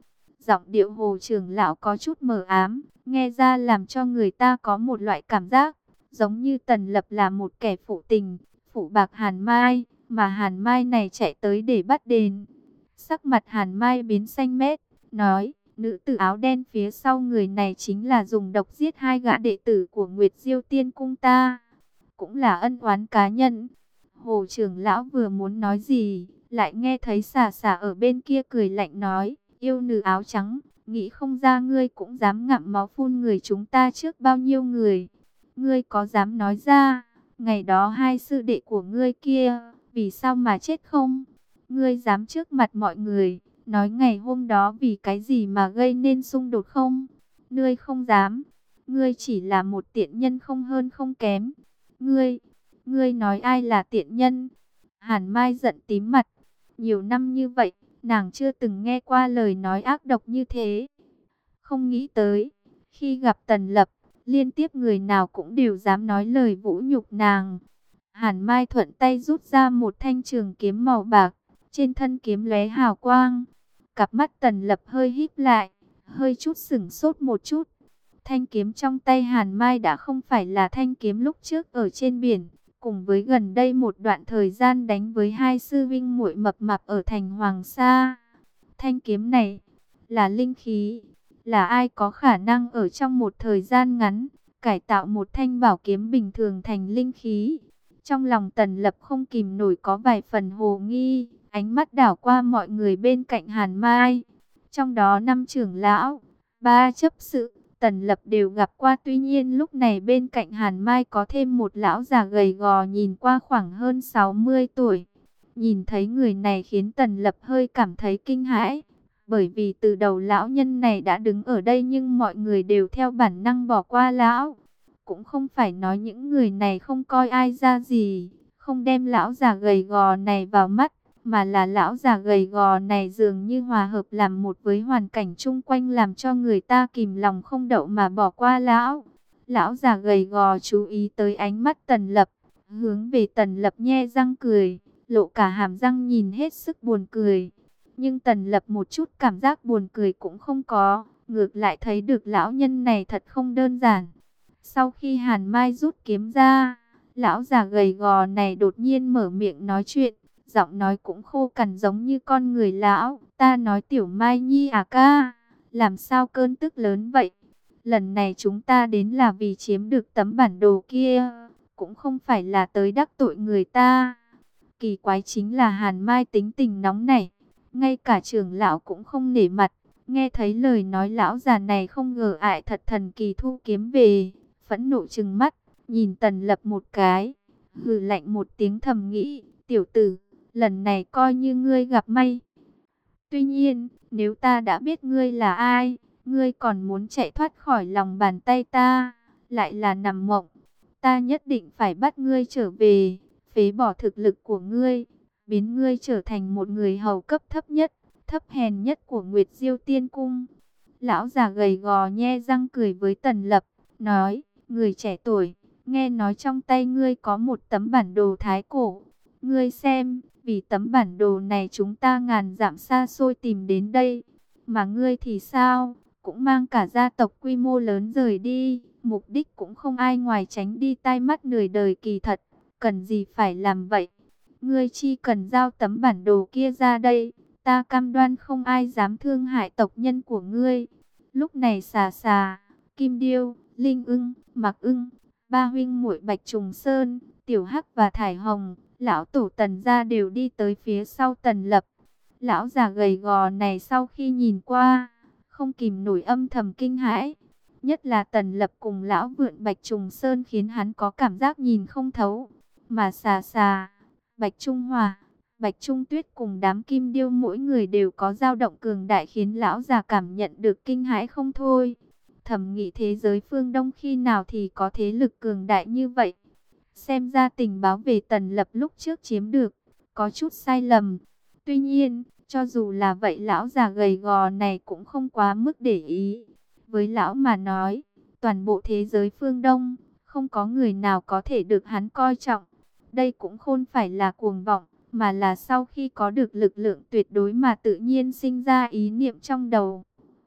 Giọng điệu Hồ trưởng lão có chút mờ ám, nghe ra làm cho người ta có một loại cảm giác, giống như Tần Lập là một kẻ phụ tình, phụ bạc Hàn Mai, mà Hàn Mai này chạy tới để bắt đền. Sắc mặt Hàn Mai biến xanh mét, nói, nữ tử áo đen phía sau người này chính là dùng độc giết hai gã đệ tử của Nguyệt Diêu Tiên Cung ta, cũng là ân oán cá nhân. Hồ trưởng lão vừa muốn nói gì, lại nghe thấy xà xà ở bên kia cười lạnh nói, yêu nữ áo trắng, nghĩ không ra ngươi cũng dám ngậm máu phun người chúng ta trước bao nhiêu người. Ngươi có dám nói ra, ngày đó hai sư đệ của ngươi kia, vì sao mà chết không? Ngươi dám trước mặt mọi người, nói ngày hôm đó vì cái gì mà gây nên xung đột không? Ngươi không dám, ngươi chỉ là một tiện nhân không hơn không kém. Ngươi, ngươi nói ai là tiện nhân? Hàn Mai giận tím mặt, nhiều năm như vậy, nàng chưa từng nghe qua lời nói ác độc như thế. Không nghĩ tới, khi gặp Tần Lập, liên tiếp người nào cũng đều dám nói lời vũ nhục nàng. Hàn Mai thuận tay rút ra một thanh trường kiếm màu bạc, trên thân kiếm lóe hào quang. Cặp mắt Tần Lập hơi híp lại, hơi chút sửng sốt một chút. Thanh kiếm trong tay Hàn Mai đã không phải là thanh kiếm lúc trước ở trên biển, cùng với gần đây một đoạn thời gian đánh với hai sư vinh muội mập mạp ở thành Hoàng Sa. Thanh kiếm này là linh khí, là ai có khả năng ở trong một thời gian ngắn cải tạo một thanh bảo kiếm bình thường thành linh khí. Trong lòng Tần Lập không kìm nổi có vài phần hồ nghi, ánh mắt đảo qua mọi người bên cạnh Hàn Mai. Trong đó năm trưởng lão, ba chấp sự, Tần Lập đều gặp qua, tuy nhiên lúc này bên cạnh Hàn Mai có thêm một lão già gầy gò nhìn qua khoảng hơn sáu mươi tuổi. Nhìn thấy người này khiến Tần Lập hơi cảm thấy kinh hãi, bởi vì từ đầu lão nhân này đã đứng ở đây nhưng mọi người đều theo bản năng bỏ qua lão. Cũng không phải nói những người này không coi ai ra gì, không đem lão già gầy gò này vào mắt, mà là lão già gầy gò này dường như hòa hợp làm một với hoàn cảnh chung quanh, làm cho người ta kìm lòng không đậu mà bỏ qua lão. Lão già gầy gò chú ý tới ánh mắt Tần Lập, hướng về Tần Lập nhe răng cười, lộ cả hàm răng nhìn hết sức buồn cười. Nhưng Tần Lập một chút cảm giác buồn cười cũng không có, ngược lại thấy được lão nhân này thật không đơn giản. Sau khi Hàn Mai rút kiếm ra, lão già gầy gò này đột nhiên mở miệng nói chuyện, giọng nói cũng khô cằn giống như con người lão. Ta nói Tiểu Mai Nhi à ca, làm sao cơn tức lớn vậy? Lần này chúng ta đến là vì chiếm được tấm bản đồ kia, cũng không phải là tới đắc tội người ta. Kỳ quái chính là Hàn Mai tính tình nóng nảy, ngay cả trưởng lão cũng không nể mặt. Nghe thấy lời nói lão già này không ngờ ại thật thần kỳ, thu kiếm về, phẫn nộ trừng mắt, nhìn Tần Lập một cái, hừ lạnh một tiếng thầm nghĩ, tiểu tử, lần này coi như ngươi gặp may. Tuy nhiên, nếu ta đã biết ngươi là ai, ngươi còn muốn chạy thoát khỏi lòng bàn tay ta, lại là nằm mộng. Ta nhất định phải bắt ngươi trở về, phế bỏ thực lực của ngươi, biến ngươi trở thành một người hầu cấp thấp nhất, thấp hèn nhất của Nguyệt Diêu Tiên Cung. Lão già gầy gò nhe răng cười với Tần Lập, nói, người trẻ tuổi, nghe nói trong tay ngươi có một tấm bản đồ thái cổ. Ngươi xem, vì tấm bản đồ này chúng ta ngàn dặm xa xôi tìm đến đây. Mà ngươi thì sao, cũng mang cả gia tộc quy mô lớn rời đi, mục đích cũng không ai ngoài tránh đi tai mắt nửa đời kỳ thật. Cần gì phải làm vậy? Ngươi chỉ cần giao tấm bản đồ kia ra đây, ta cam đoan không ai dám thương hại tộc nhân của ngươi. Lúc này xà xà, Kim Điêu, Linh Ưng, Mạc Ưng, ba huynh muội Bạch Trùng Sơn, Tiểu Hắc và Thải Hồng, lão tổ Tần gia đều đi tới phía sau Tần Lập. Lão già gầy gò này sau khi nhìn qua, không kìm nổi âm thầm kinh hãi. Nhất là Tần Lập cùng lão vượn Bạch Trùng Sơn khiến hắn có cảm giác nhìn không thấu. Mà xà xà, Bạch Trung Hòa, Bạch Trung Tuyết cùng đám Kim Điêu mỗi người đều có dao động cường đại khiến lão già cảm nhận được kinh hãi không thôi. Thầm nghĩ thế giới phương Đông khi nào thì có thế lực cường đại như vậy. Xem ra tình báo về Tần Lập lúc trước chiếm được, có chút sai lầm. Tuy nhiên, cho dù là vậy lão già gầy gò này cũng không quá mức để ý. Với lão mà nói, toàn bộ thế giới phương Đông, không có người nào có thể được hắn coi trọng. Đây cũng không phải là cuồng vọng, mà là sau khi có được lực lượng tuyệt đối mà tự nhiên sinh ra ý niệm trong đầu.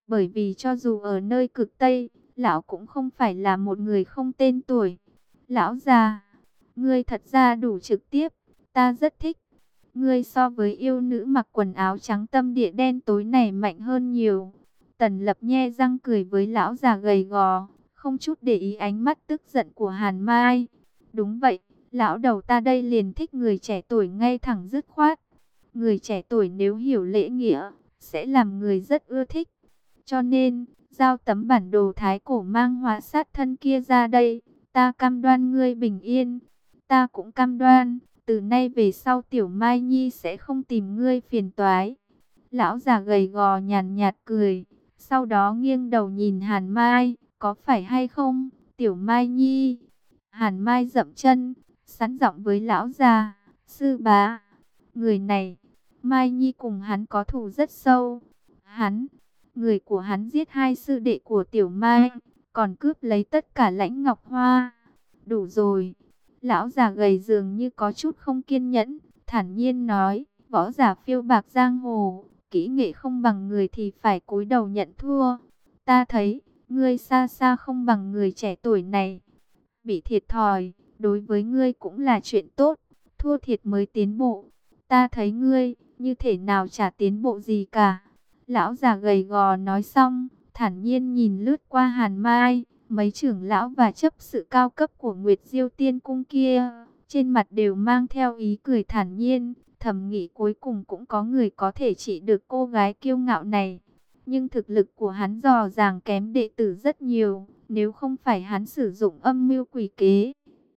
Bởi vì cho dù ở nơi cực Tây, lão cũng không phải là một người không tên tuổi. Lão già, ngươi thật ra đủ trực tiếp, ta rất thích. Ngươi so với yêu nữ mặc quần áo trắng tâm địa đen tối này mạnh hơn nhiều. Tần Lập nhe răng cười với lão già gầy gò, không chút để ý ánh mắt tức giận của Hàn Mai. Đúng vậy, lão đầu ta đây liền thích người trẻ tuổi ngay thẳng dứt khoát. Người trẻ tuổi nếu hiểu lễ nghĩa, sẽ làm người rất ưa thích. Cho nên, giao tấm bản đồ thái cổ mang họa sát thân kia ra đây, ta cam đoan ngươi bình yên. Ta cũng cam đoan, từ nay về sau Tiểu Mai Nhi sẽ không tìm ngươi phiền toái. Lão già gầy gò nhàn nhạt cười, sau đó nghiêng đầu nhìn Hàn Mai, có phải hay không, Tiểu Mai Nhi? Hàn Mai dậm chân, sẵn giọng với lão già, sư bá, người này, Mai Nhi cùng hắn có thù rất sâu. Hắn, người của hắn giết hai sư đệ của Tiểu Mai, còn cướp lấy tất cả lãnh ngọc hoa. Đủ rồi. Lão già gầy dường như có chút không kiên nhẫn, thản nhiên nói, võ giả phiêu bạc giang hồ, kỹ nghệ không bằng người thì phải cúi đầu nhận thua. Ta thấy, ngươi xa xa không bằng người trẻ tuổi này. Bị thiệt thòi, đối với ngươi cũng là chuyện tốt, thua thiệt mới tiến bộ. Ta thấy ngươi, như thể nào chả tiến bộ gì cả. Lão già gầy gò nói xong, thản nhiên nhìn lướt qua Hàn Mai, mấy trưởng lão và chấp sự cao cấp của Nguyệt Diêu Tiên Cung kia, trên mặt đều mang theo ý cười thản nhiên, thầm nghĩ cuối cùng cũng có người có thể trị được cô gái kiêu ngạo này. Nhưng thực lực của hắn dò dàng kém đệ tử rất nhiều, nếu không phải hắn sử dụng âm mưu quỷ kế.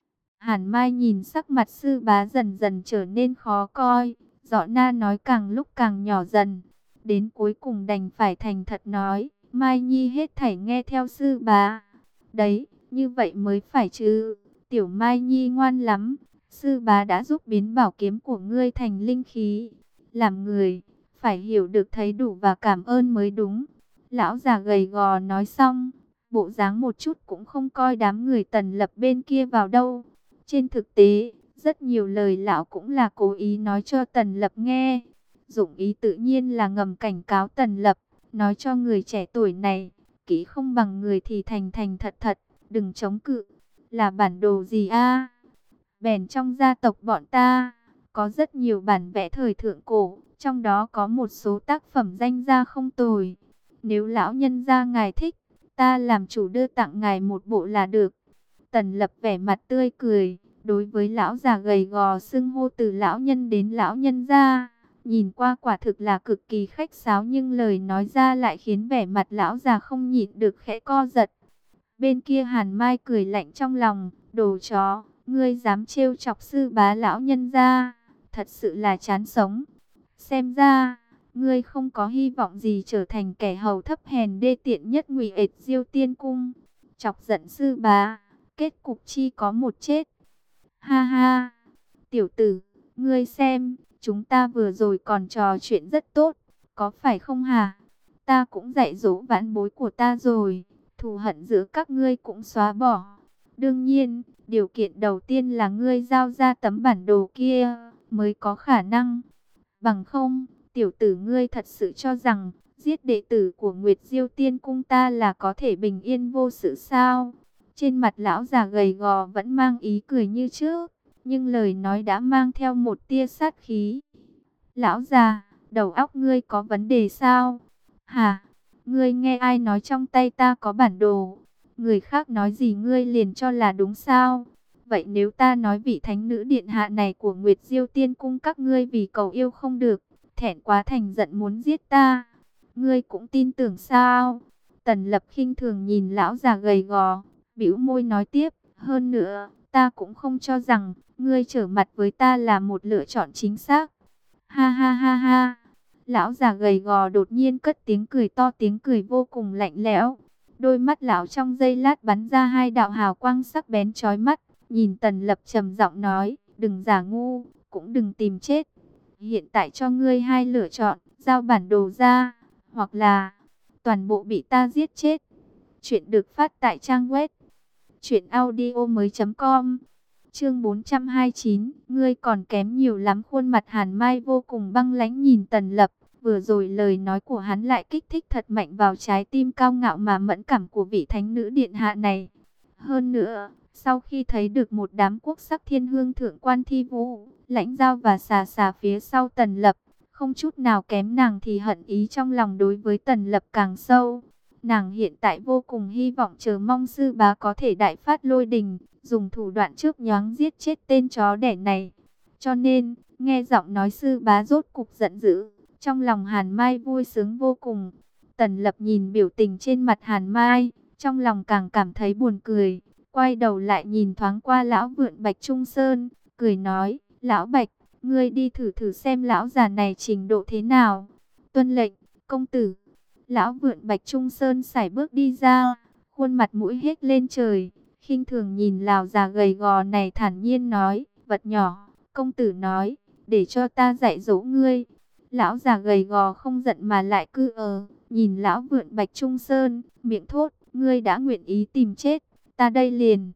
Hàn Mai nhìn sắc mặt sư bá dần dần trở nên khó coi, giọng na nói càng lúc càng nhỏ dần. Đến cuối cùng đành phải thành thật nói, Mai Nhi hết thảy nghe theo sư bá. Đấy, như vậy mới phải chứ, Tiểu Mai Nhi ngoan lắm, sư bá đã giúp biến bảo kiếm của ngươi thành linh khí. Làm người, phải hiểu được thấy đủ và cảm ơn mới đúng. Lão già gầy gò nói xong, bộ dáng một chút cũng không coi đám người Tần Lập bên kia vào đâu. Trên thực tế, rất nhiều lời lão cũng là cố ý nói cho Tần Lập nghe. Dụng ý tự nhiên là ngầm cảnh cáo Tần Lập, nói cho người trẻ tuổi này, kỹ không bằng người thì thành thành thật thật, đừng chống cự. Là bản đồ gì a? Bèn trong gia tộc bọn ta, có rất nhiều bản vẽ thời thượng cổ, trong đó có một số tác phẩm danh gia không tồi. Nếu lão nhân gia ngài thích, ta làm chủ đưa tặng ngài một bộ là được. Tần Lập vẻ mặt tươi cười, đối với lão già gầy gò xưng hô từ lão nhân đến lão nhân gia, nhìn qua quả thực là cực kỳ khách sáo, nhưng lời nói ra lại khiến vẻ mặt lão già không nhịn được khẽ co giật. Bên kia Hàn Mai cười lạnh trong lòng, đồ chó, ngươi dám trêu chọc sư bá lão nhân gia, thật sự là chán sống. Xem ra, ngươi không có hy vọng gì trở thành kẻ hầu thấp hèn đê tiện nhất Ngụy Ệt Diêu Tiên Cung. Chọc giận sư bá, kết cục chi có một chết. Ha ha, tiểu tử, ngươi xem, chúng ta vừa rồi còn trò chuyện rất tốt, có phải không hả? Ta cũng dạy dỗ vãn bối của ta rồi, thù hận giữa các ngươi cũng xóa bỏ. Đương nhiên, điều kiện đầu tiên là ngươi giao ra tấm bản đồ kia, mới có khả năng. Bằng không, tiểu tử ngươi thật sự cho rằng, giết đệ tử của Nguyệt Diêu Tiên Cung ta là có thể bình yên vô sự sao? Trên mặt lão già gầy gò vẫn mang ý cười như trước, nhưng lời nói đã mang theo một tia sát khí. Lão già, đầu óc ngươi có vấn đề sao? Hả? Ngươi nghe ai nói trong tay ta có bản đồ? Người khác nói gì ngươi liền cho là đúng sao? Vậy nếu ta nói vị thánh nữ điện hạ này của Nguyệt Diêu Tiên Cung các ngươi vì cầu yêu không được, thẹn quá thành giận muốn giết ta, ngươi cũng tin tưởng sao? Tần Lập khinh thường nhìn lão già gầy gò, bĩu môi nói tiếp, hơn nữa, ta cũng không cho rằng ngươi trở mặt với ta là một lựa chọn chính xác. Ha ha ha ha. Lão già gầy gò đột nhiên cất tiếng cười to, tiếng cười vô cùng lạnh lẽo. Đôi mắt lão trong giây lát bắn ra hai đạo hào quang sắc bén chói mắt, nhìn Tần Lập trầm giọng nói, đừng giả ngu, cũng đừng tìm chết. Hiện tại cho ngươi hai lựa chọn, giao bản đồ ra, hoặc là toàn bộ bị ta giết chết. Chuyện được phát tại trang web truyện audio mới chấm com. Chương bốn trăm hai mươi chín, ngươi còn kém nhiều lắm. Khuôn mặt Hàn Mai vô cùng băng lãnh nhìn Tần Lập, Vừa rồi lời nói của hắn lại kích thích thật mạnh vào trái tim cao ngạo mà mẫn cảm của vị thánh nữ điện hạ này. Hơn nữa, sau khi thấy được một đám quốc sắc thiên hương thượng quan Thi Vũ, Lãnh Giao và xà xà phía sau Tần Lập, không chút nào kém nàng thì hận ý trong lòng đối với Tần Lập càng sâu. Nàng hiện tại vô cùng hy vọng chờ mong sư bá có thể đại phát lôi đình, dùng thủ đoạn chớp nhoáng giết chết tên chó đẻ này. Cho nên, nghe giọng nói sư bá rốt cục giận dữ, trong lòng Hàn Mai vui sướng vô cùng. Tần Lập nhìn biểu tình trên mặt Hàn Mai, trong lòng càng cảm thấy buồn cười. Quay đầu lại nhìn thoáng qua lão vượn Bạch Trung Sơn, cười nói, lão Bạch, ngươi đi thử thử xem lão già này trình độ thế nào. Tuân lệnh, công tử. Lão vượn Bạch Trung Sơn sải bước đi ra, khuôn mặt mũi hết lên trời, khinh thường nhìn lão già gầy gò này thản nhiên nói, vật nhỏ, công tử nói, để cho ta dạy dỗ ngươi. Lão già gầy gò không giận mà lại cư ờ, nhìn lão vượn Bạch Trung Sơn, miệng thốt, ngươi đã nguyện ý tìm chết, ta đây liền.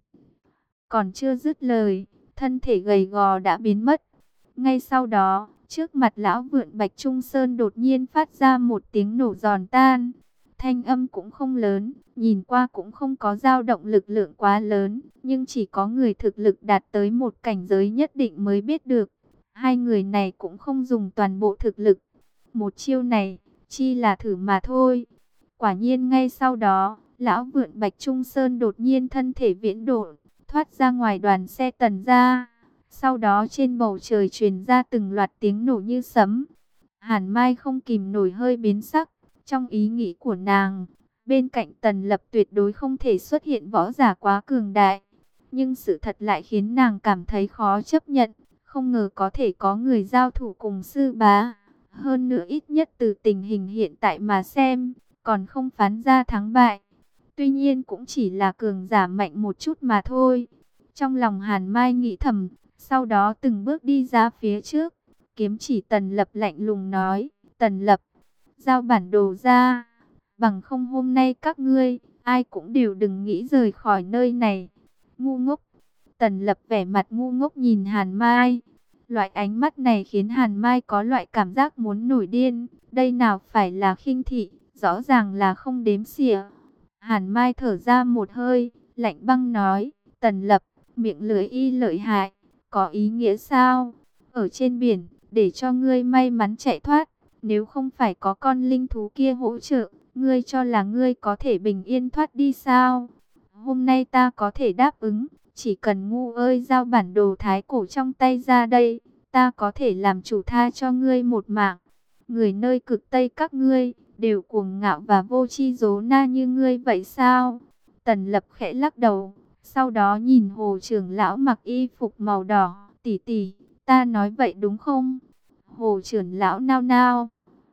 Còn chưa dứt lời, thân thể gầy gò đã biến mất. Ngay sau đó, trước mặt lão vượn Bạch Trung Sơn đột nhiên phát ra một tiếng nổ giòn tan. Thanh âm cũng không lớn, nhìn qua cũng không có dao động lực lượng quá lớn, nhưng chỉ có người thực lực đạt tới một cảnh giới nhất định mới biết được. Hai người này cũng không dùng toàn bộ thực lực. Một chiêu này, chi là thử mà thôi. Quả nhiên ngay sau đó, lão vượn Bạch Trung Sơn đột nhiên thân thể viễn độ, thoát ra ngoài đoàn xe Tần gia. Sau đó trên bầu trời truyền ra từng loạt tiếng nổ như sấm. Hàn Mai không kìm nổi hơi biến sắc. Trong ý nghĩ của nàng, bên cạnh Tần Lập tuyệt đối không thể xuất hiện võ giả quá cường đại. Nhưng sự thật lại khiến nàng cảm thấy khó chấp nhận. Không ngờ có thể có người giao thủ cùng sư bá. Hơn nữa ít nhất từ tình hình hiện tại mà xem, còn không phán ra thắng bại. Tuy nhiên cũng chỉ là cường giả mạnh một chút mà thôi. Trong lòng Hàn Mai nghĩ thầm, sau đó từng bước đi ra phía trước. Kiếm chỉ Tần Lập lạnh lùng nói, Tần Lập, giao bản đồ ra. Bằng không hôm nay các ngươi, ai cũng đều đừng nghĩ rời khỏi nơi này. Ngu ngốc. Tần Lập vẻ mặt ngu ngốc nhìn Hàn Mai. Loại ánh mắt này khiến Hàn Mai có loại cảm giác muốn nổi điên. Đây nào phải là khinh thị, rõ ràng là không đếm xỉa. Hàn Mai thở ra một hơi, lạnh băng nói, Tần Lập, miệng lưỡi y lợi hại, có ý nghĩa sao? Ở trên biển, để cho ngươi may mắn chạy thoát, nếu không phải có con linh thú kia hỗ trợ, ngươi cho là ngươi có thể bình yên thoát đi sao? Hôm nay ta có thể đáp ứng, chỉ cần ngu ơi giao bản đồ thái cổ trong tay ra đây, ta có thể làm chủ tha cho ngươi một mạng. Người nơi cực Tây các ngươi, đều cuồng ngạo và vô tri dố na như ngươi vậy sao? Tần Lập khẽ lắc đầu, sau đó nhìn Hồ trưởng lão mặc y phục màu đỏ, tỷ tỷ, ta nói vậy đúng không? Hồ trưởng lão nao nao,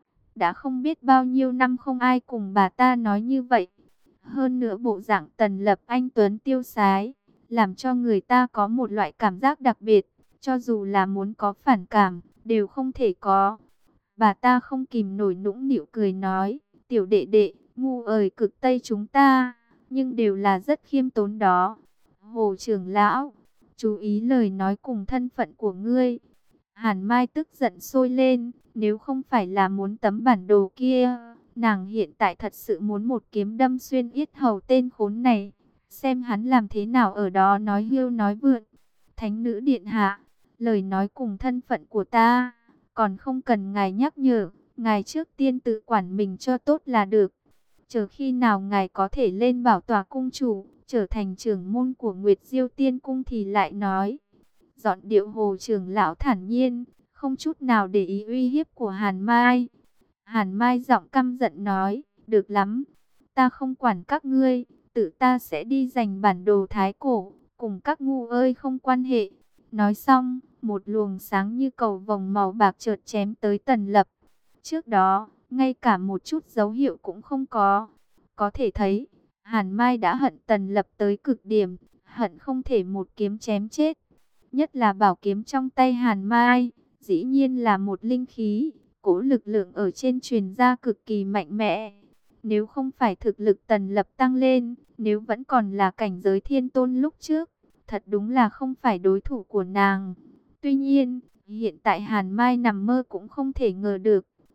đã không biết bao nhiêu năm không ai cùng bà ta nói như vậy. Hơn nữa bộ dạng Tần Lập anh tuấn tiêu sái, làm cho người ta có một loại cảm giác đặc biệt, cho dù là muốn có phản cảm, đều không thể có. Bà ta không kìm nổi nũng nịu cười nói, tiểu đệ đệ, ngu ơi cực Tây chúng ta, nhưng đều là rất khiêm tốn đó. Hồ trưởng lão, chú ý lời nói cùng thân phận của ngươi. Hàn Mai tức giận sôi lên, nếu không phải là muốn tấm bản đồ kia, nàng hiện tại thật sự muốn một kiếm đâm xuyên yết hầu tên khốn này, xem hắn làm thế nào ở đó nói hưu nói vượn. Thánh nữ điện hạ, lời nói cùng thân phận của ta, còn không cần ngài nhắc nhở, ngài trước tiên tự quản mình cho tốt là được. Chờ khi nào ngài có thể lên bảo tòa cung chủ, trở thành trưởng môn của Nguyệt Diêu Tiên Cung thì lại nói. Dọn điệu Hồ trưởng lão thản nhiên, không chút nào để ý uy hiếp của Hàn Mai. Hàn Mai giọng căm giận nói, được lắm, ta không quản các ngươi, tự ta sẽ đi giành bản đồ thái cổ, cùng các ngu ơi không quan hệ. Nói xong, một luồng sáng như cầu vồng màu bạc chợt chém tới Tần Lập. Trước đó, ngay cả một chút dấu hiệu cũng không có. Có thể thấy, Hàn Mai đã hận Tần Lập tới cực điểm, hận không thể một kiếm chém chết. Nhất là bảo kiếm trong tay Hàn Mai, dĩ nhiên là một linh khí, cỗ lực lượng ở trên truyền ra cực kỳ mạnh mẽ. Nếu không phải thực lực Tần Lập tăng lên, nếu vẫn còn là cảnh giới thiên tôn lúc trước, thật đúng là không phải đối thủ của nàng. Tuy nhiên, hiện tại Hàn Mai nằm mơ cũng không thể ngờ được,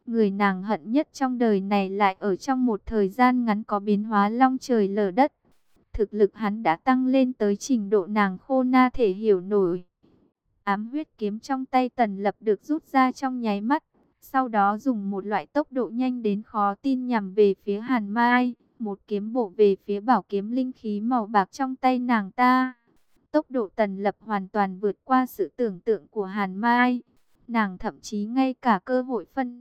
Người nàng hận nhất trong đời này lại ở trong một thời gian ngắn có biến hóa long trời lở đất. Thực lực hắn đã tăng lên tới trình độ nàng khô na thể hiểu nổi. Ám huyết kiếm trong tay Tần Lập được rút ra trong nháy mắt. Sau đó dùng một loại tốc độ nhanh đến khó tin nhằm về phía Hàn Mai. Một kiếm bổ về phía bảo kiếm linh khí màu bạc trong tay nàng ta. Tốc độ Tần Lập hoàn toàn vượt qua sự tưởng tượng của Hàn Mai. Nàng thậm chí ngay cả cơ hội phân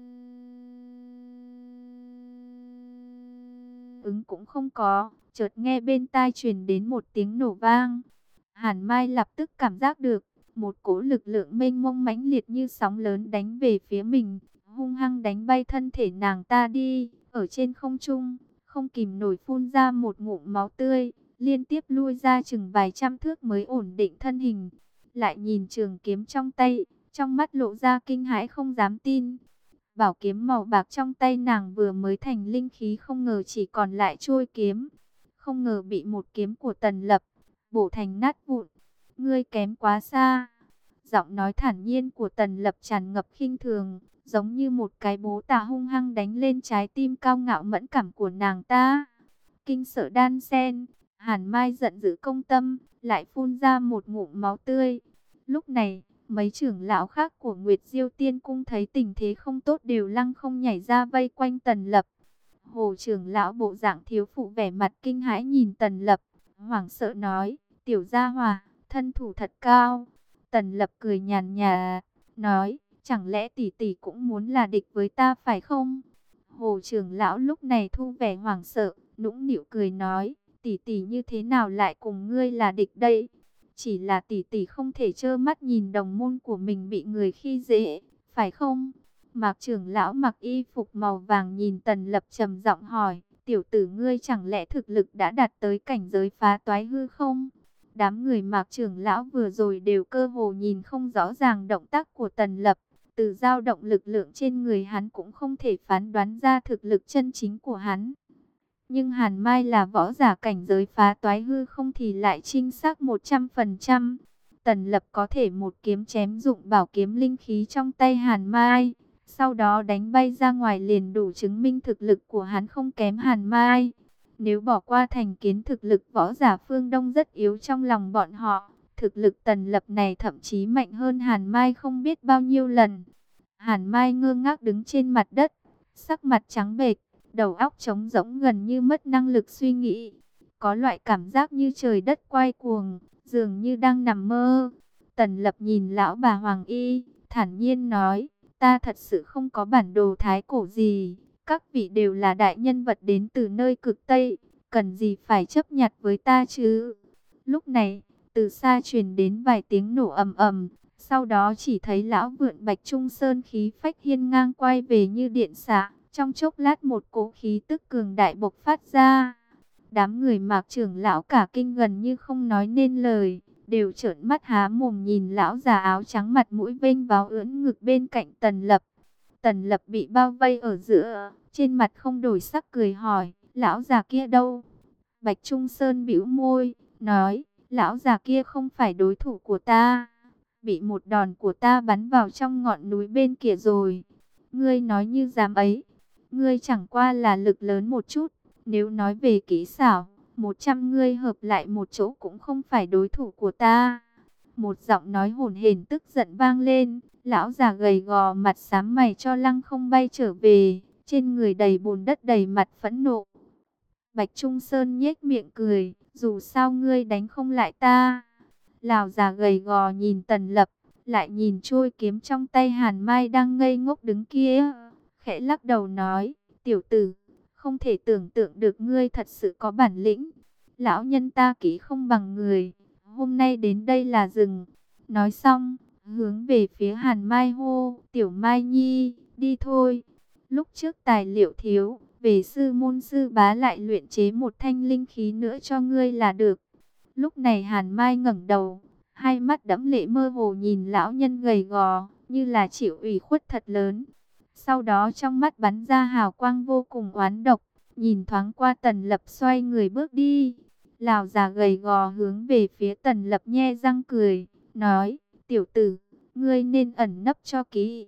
ứng cũng không có. Chợt nghe bên tai truyền đến một tiếng nổ vang. Hàn Mai lập tức cảm giác được một cỗ lực lượng mênh mông mãnh liệt như sóng lớn đánh về phía mình, hung hăng đánh bay thân thể nàng ta đi. Ở trên không trung, không kìm nổi phun ra một ngụm máu tươi, liên tiếp lui ra chừng vài trăm thước mới ổn định thân hình. Lại nhìn trường kiếm trong tay, trong mắt lộ ra kinh hãi không dám tin. Bảo kiếm màu bạc trong tay nàng vừa mới thành linh khí, không ngờ chỉ còn lại trôi kiếm. Không ngờ bị một kiếm của Tần Lập bổ thành nát vụn. Ngươi kém quá xa. Giọng nói thản nhiên của Tần Lập tràn ngập khinh thường, giống như một cái bố tà hung hăng đánh lên trái tim cao ngạo mẫn cảm của nàng ta. Kinh sợ đan sen, Hàn Mai giận dữ công tâm, lại phun ra một ngụm máu tươi. Lúc này, mấy trưởng lão khác của Nguyệt Diêu Tiên Cung thấy tình thế không tốt đều lăng không nhảy ra vây quanh Tần Lập. Hồ trưởng lão bộ dạng thiếu phụ vẻ mặt kinh hãi nhìn Tần Lập, hoảng sợ nói, tiểu gia hòa, thân thủ thật cao. Tần Lập cười nhàn nhạt, nói, chẳng lẽ tỷ tỷ cũng muốn là địch với ta phải không? Hồ trưởng lão lúc này thu vẻ hoảng sợ, nũng nịu cười nói, tỷ tỷ như thế nào lại cùng ngươi là địch đây? Chỉ là tỷ tỷ không thể trơ mắt nhìn đồng môn của mình bị người khi dễ, phải không? Mạc trưởng lão mặc y phục màu vàng nhìn Tần Lập trầm giọng hỏi, tiểu tử ngươi chẳng lẽ thực lực đã đạt tới cảnh giới phá toái hư không? Đám người Mạc trưởng lão vừa rồi đều cơ hồ nhìn không rõ ràng động tác của Tần Lập. Từ dao động lực lượng trên người hắn cũng không thể phán đoán ra thực lực chân chính của hắn. Nhưng Hàn Mai là võ giả cảnh giới phá toái hư không thì lại chính xác một trăm phần trăm. Tần Lập có thể một kiếm chém dụng bảo kiếm linh khí trong tay Hàn Mai, sau đó đánh bay ra ngoài liền đủ chứng minh thực lực của hắn không kém Hàn Mai. Nếu bỏ qua thành kiến thực lực võ giả phương Đông rất yếu trong lòng bọn họ, thực lực Tần Lập này thậm chí mạnh hơn Hàn Mai không biết bao nhiêu lần. Hàn Mai ngơ ngác đứng trên mặt đất, sắc mặt trắng bệch, đầu óc trống rỗng gần như mất năng lực suy nghĩ. Có loại cảm giác như trời đất quay cuồng, dường như đang nằm mơ. Tần Lập nhìn lão bà Hoàng Y, thản nhiên nói, ta thật sự không có bản đồ thái cổ gì. Các vị đều là đại nhân vật đến từ nơi cực Tây, cần gì phải chấp nhặt với ta chứ? Lúc này, từ xa truyền đến vài tiếng nổ ầm ầm, sau đó chỉ thấy lão vượn Bạch Trung Sơn khí phách hiên ngang quay về như điện xạ, trong chốc lát một cỗ khí tức cường đại bộc phát ra. Đám người Mạc trưởng lão cả kinh gần như không nói nên lời, đều trợn mắt há mồm nhìn lão già áo trắng mặt mũi vênh váo ưỡn ngực bên cạnh Tần Lập. Tần Lập bị bao vây ở giữa, trên mặt không đổi sắc cười hỏi, lão già kia đâu? Bạch Trung Sơn bĩu môi, nói, lão già kia không phải đối thủ của ta, bị một đòn của ta bắn vào trong ngọn núi bên kia rồi. Ngươi nói như dám ấy, ngươi chẳng qua là lực lớn một chút, nếu nói về kỹ xảo, một trăm ngươi hợp lại một chỗ cũng không phải đối thủ của ta. Một giọng nói hổn hển tức giận vang lên, lão già gầy gò mặt xám mày cho lăng không bay trở về, trên người đầy bùn đất đầy mặt phẫn nộ. Bạch Trung Sơn nhếch miệng cười, dù sao ngươi đánh không lại ta. Lão già gầy gò nhìn Tần Lập, lại nhìn trôi kiếm trong tay Hàn Mai đang ngây ngốc đứng kia, khẽ lắc đầu nói, tiểu tử, không thể tưởng tượng được ngươi thật sự có bản lĩnh. Lão nhân ta kỹ không bằng người, hôm nay đến đây là dừng. Nói xong, hướng về phía Hàn Mai hô, tiểu Mai Nhi, đi thôi. Lúc trước tài liệu thiếu, về sư môn sư bá lại luyện chế một thanh linh khí nữa cho ngươi là được. Lúc này Hàn Mai ngẩng đầu, hai mắt đẫm lệ mơ hồ nhìn lão nhân gầy gò, như là chịu ủy khuất thật lớn. Sau đó trong mắt bắn ra hào quang vô cùng oán độc, nhìn thoáng qua Tần Lập xoay người bước đi. Lão già gầy gò hướng về phía Tần Lập nhe răng cười, nói, tiểu tử, ngươi nên ẩn nấp cho kỹ.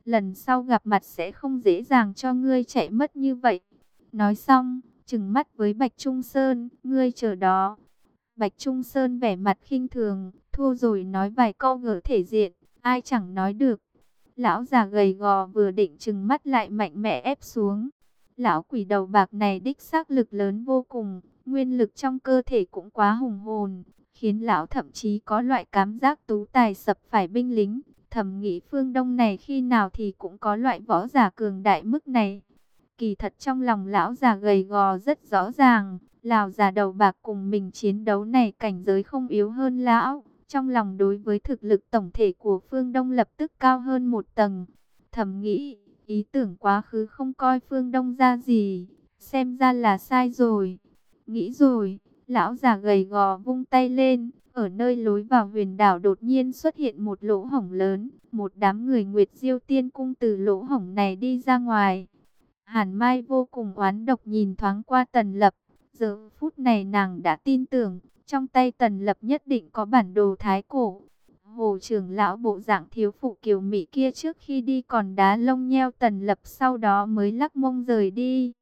lần sau gặp mặt sẽ không dễ dàng cho ngươi chạy mất như vậy. Nói xong, trừng mắt với Bạch Trung Sơn, ngươi chờ đó. Bạch Trung Sơn vẻ mặt khinh thường, thua rồi nói vài câu gỡ thể diện, ai chẳng nói được. Lão già gầy gò vừa định trừng mắt lại mạnh mẽ ép xuống. Lão quỷ đầu bạc này đích xác lực lớn vô cùng, nguyên lực trong cơ thể cũng quá hùng hồn, khiến lão thậm chí có loại cảm giác tú tài sập phải binh lính. Thầm nghĩ phương Đông này khi nào thì cũng có loại võ giả cường đại mức này. Kỳ thật trong lòng lão già gầy gò rất rõ ràng, lão già đầu bạc cùng mình chiến đấu này cảnh giới không yếu hơn lão. Trong lòng đối với thực lực tổng thể của phương Đông lập tức cao hơn một tầng. Thầm nghĩ, ý tưởng quá khứ không coi phương Đông ra gì, xem ra là sai rồi. Nghĩ rồi, lão già gầy gò vung tay lên, ở nơi lối vào huyền đảo đột nhiên xuất hiện một lỗ hổng lớn, một đám người Nguyệt Diêu Tiên Cung từ lỗ hổng này đi ra ngoài. Hàn Mai vô cùng oán độc nhìn thoáng qua Tần Lập, giờ phút này nàng đã tin tưởng, trong tay Tần Lập nhất định có bản đồ thái cổ. Hồ trưởng lão bộ dạng thiếu phụ kiều mỹ kia trước khi đi còn đá lông nheo Tần Lập, sau đó mới lắc mông rời đi.